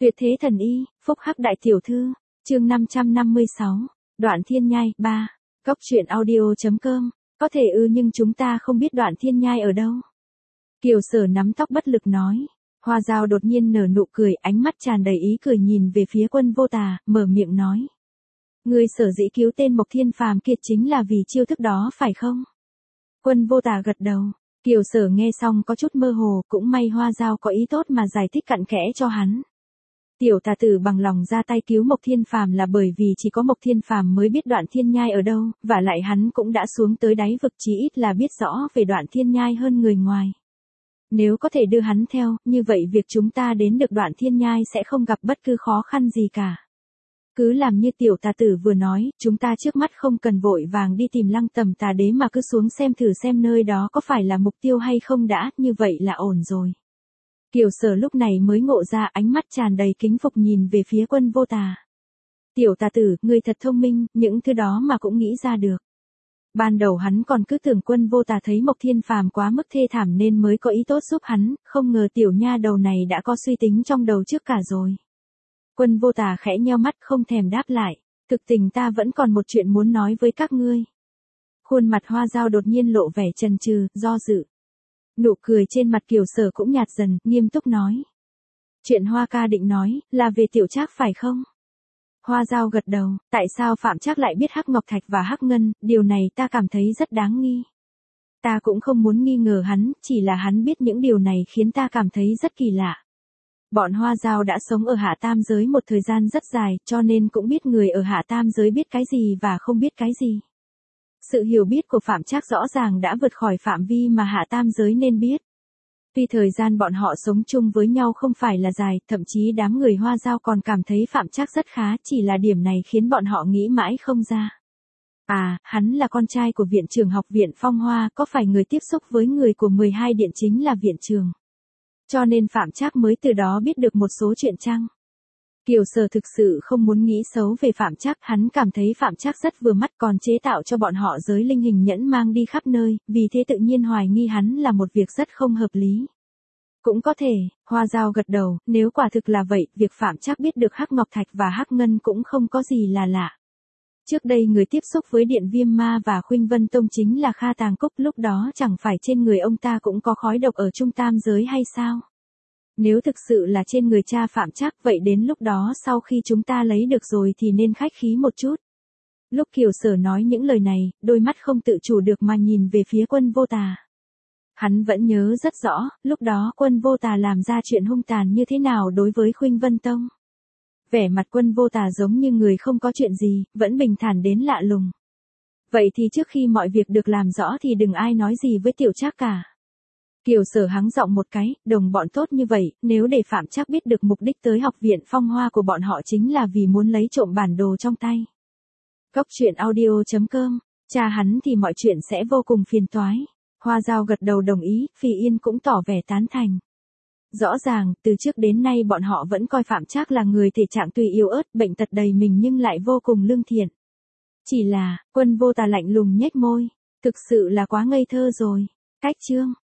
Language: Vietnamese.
Tuyệt thế thần y, phúc hắc đại tiểu thư, chương 556, Đoạn Thiên Nhai, 3, Cốc truyện audio.com, có thể nhưng chúng ta không biết Đoạn Thiên Nhai ở đâu. Kiều Sở nắm tóc bất lực nói. Hoa Dao đột nhiên nở nụ cười, ánh mắt tràn đầy ý cười nhìn về phía Quân Vô Tà, mở miệng nói. Ngươi sở dĩ cứu tên Mộc Thiên Phàm kia chính là vì chiêu thức đó phải không? Quân Vô Tà gật đầu. Kiều Sở nghe xong có chút mơ hồ, cũng may Hoa Dao có ý tốt mà giải thích cặn kẽ cho hắn. Tiểu tà tử bằng lòng ra tay cứu Mộc Thiên Phàm là bởi vì chỉ có Mộc Thiên Phàm mới biết Đoạn Thiên Nhai ở đâu, và lại hắn cũng đã xuống tới đáy vực, chí ít là biết rõ về Đoạn Thiên Nhai hơn người ngoài. Nếu có thể đưa hắn theo, như vậy việc chúng ta đến được Đoạn Thiên Nhai sẽ không gặp bất cứ khó khăn gì cả. Cứ làm như tiểu tà tử vừa nói, chúng ta trước mắt không cần vội vàng đi tìm Lăng Tầm Tà Đế mà cứ xuống xem thử xem nơi đó có phải là mục tiêu hay không đã, như vậy là ổn rồi. Kiều Sở lúc này mới ngộ ra, ánh mắt tràn đầy kính phục nhìn về phía Quân Vô Tà. Tiểu tà tử, ngươi thật thông minh, những thứ đó mà cũng nghĩ ra được. Ban đầu hắn còn cứ tưởng Quân Vô Tà thấy Mộc Thiên Phàm quá mức thê thảm nên mới có ý tốt giúp hắn, không ngờ tiểu nha đầu này đã có suy tính trong đầu trước cả rồi. Quân Vô Tà khẽ nheo mắt không thèm đáp lại, thực tình ta vẫn còn một chuyện muốn nói với các ngươi. Khuôn mặt Hoa Dao đột nhiên lộ vẻ chần chừ, do dự. Nụ cười trên mặt Kiều Sở cũng nhạt dần, nghiêm túc nói. Chuyện Hoa ca định nói, là về Tiểu Trác phải không? Hoa Dao gật đầu, tại sao Phạm Trác lại biết Hắc Ngọc Thạch và Hắc Ngân, điều này ta cảm thấy rất đáng nghi. Ta cũng không muốn nghi ngờ hắn, chỉ là hắn biết những điều này khiến ta cảm thấy rất kỳ lạ. Bọn Hoa Dao đã sống ở Hạ Tam Giới một thời gian rất dài, cho nên cũng biết người ở Hạ Tam Giới biết cái gì và không biết cái gì. Sự hiểu biết của Phạm Trác rõ ràng đã vượt khỏi phạm vi mà Hạ Tam Giới nên biết. Tuy thời gian bọn họ sống chung với nhau không phải là dài, thậm chí đám người Hoa Dao còn cảm thấy Phạm Trác rất khá, chỉ là điểm này khiến bọn họ nghĩ mãi không ra. À, hắn là con trai của viện trưởng học viện Phong Hoa, có phải người tiếp xúc với người của 12 điện chính là viện trưởng. Cho nên Phạm Trác mới từ đó biết được một số chuyện chăng? Kiều Sở thực sự không muốn nghĩ xấu về Phạm Trác, hắn cảm thấy Phạm Trác rất vừa mắt, còn chế tạo cho bọn họ giới linh hình nhẫn mang đi khắp nơi, vì thế tự nhiên hoài nghi hắn là một việc rất không hợp lý. Cũng có thể, Hoa Dao gật đầu, nếu quả thực là vậy, việc Phạm Trác biết được Hắc Ngọc Thạch và Hắc Ngân cũng không có gì là lạ. Trước đây người tiếp xúc với Điện Viêm Ma và Khuynh Vân Tông chính là Kha Tàng Cúc, lúc đó chẳng phải trên người ông ta cũng có khói độc ở Trung Tam Giới hay sao? Nếu thực sự là trên người cha Phạm Trác, vậy đến lúc đó sau khi chúng ta lấy được rồi thì nên khách khí một chút. Lúc Kiều Sở nói những lời này, đôi mắt không tự chủ được mà nhìn về phía Quân Vô Tà. Hắn vẫn nhớ rất rõ, lúc đó Quân Vô Tà làm ra chuyện hung tàn như thế nào đối với Khuynh Vân Tông. Vẻ mặt Quân Vô Tà giống như người không có chuyện gì, vẫn bình thản đến lạ lùng. Vậy thì trước khi mọi việc được làm rõ thì đừng ai nói gì với Tiểu Trác cả. Kiều Sở hắng giọng một cái, đồng bọn tốt như vậy, nếu để Phạm Trác biết được mục đích tới học viện Phong Hoa của bọn họ chính là vì muốn lấy trộm bản đồ trong tay. Cốc truyện audio.com, cha hắn thì mọi chuyện sẽ vô cùng phiền toái. Hoa Dao gật đầu đồng ý, Phi Yên cũng tỏ vẻ tán thành. Rõ ràng, từ trước đến nay bọn họ vẫn coi Phạm Trác là người thể trạng tuy yếu ớt, bệnh tật đầy mình nhưng lại vô cùng lương thiện. Chỉ là, Quân Vô Tà lạnh lùng nhếch môi, thực sự là quá ngây thơ rồi. Cách chương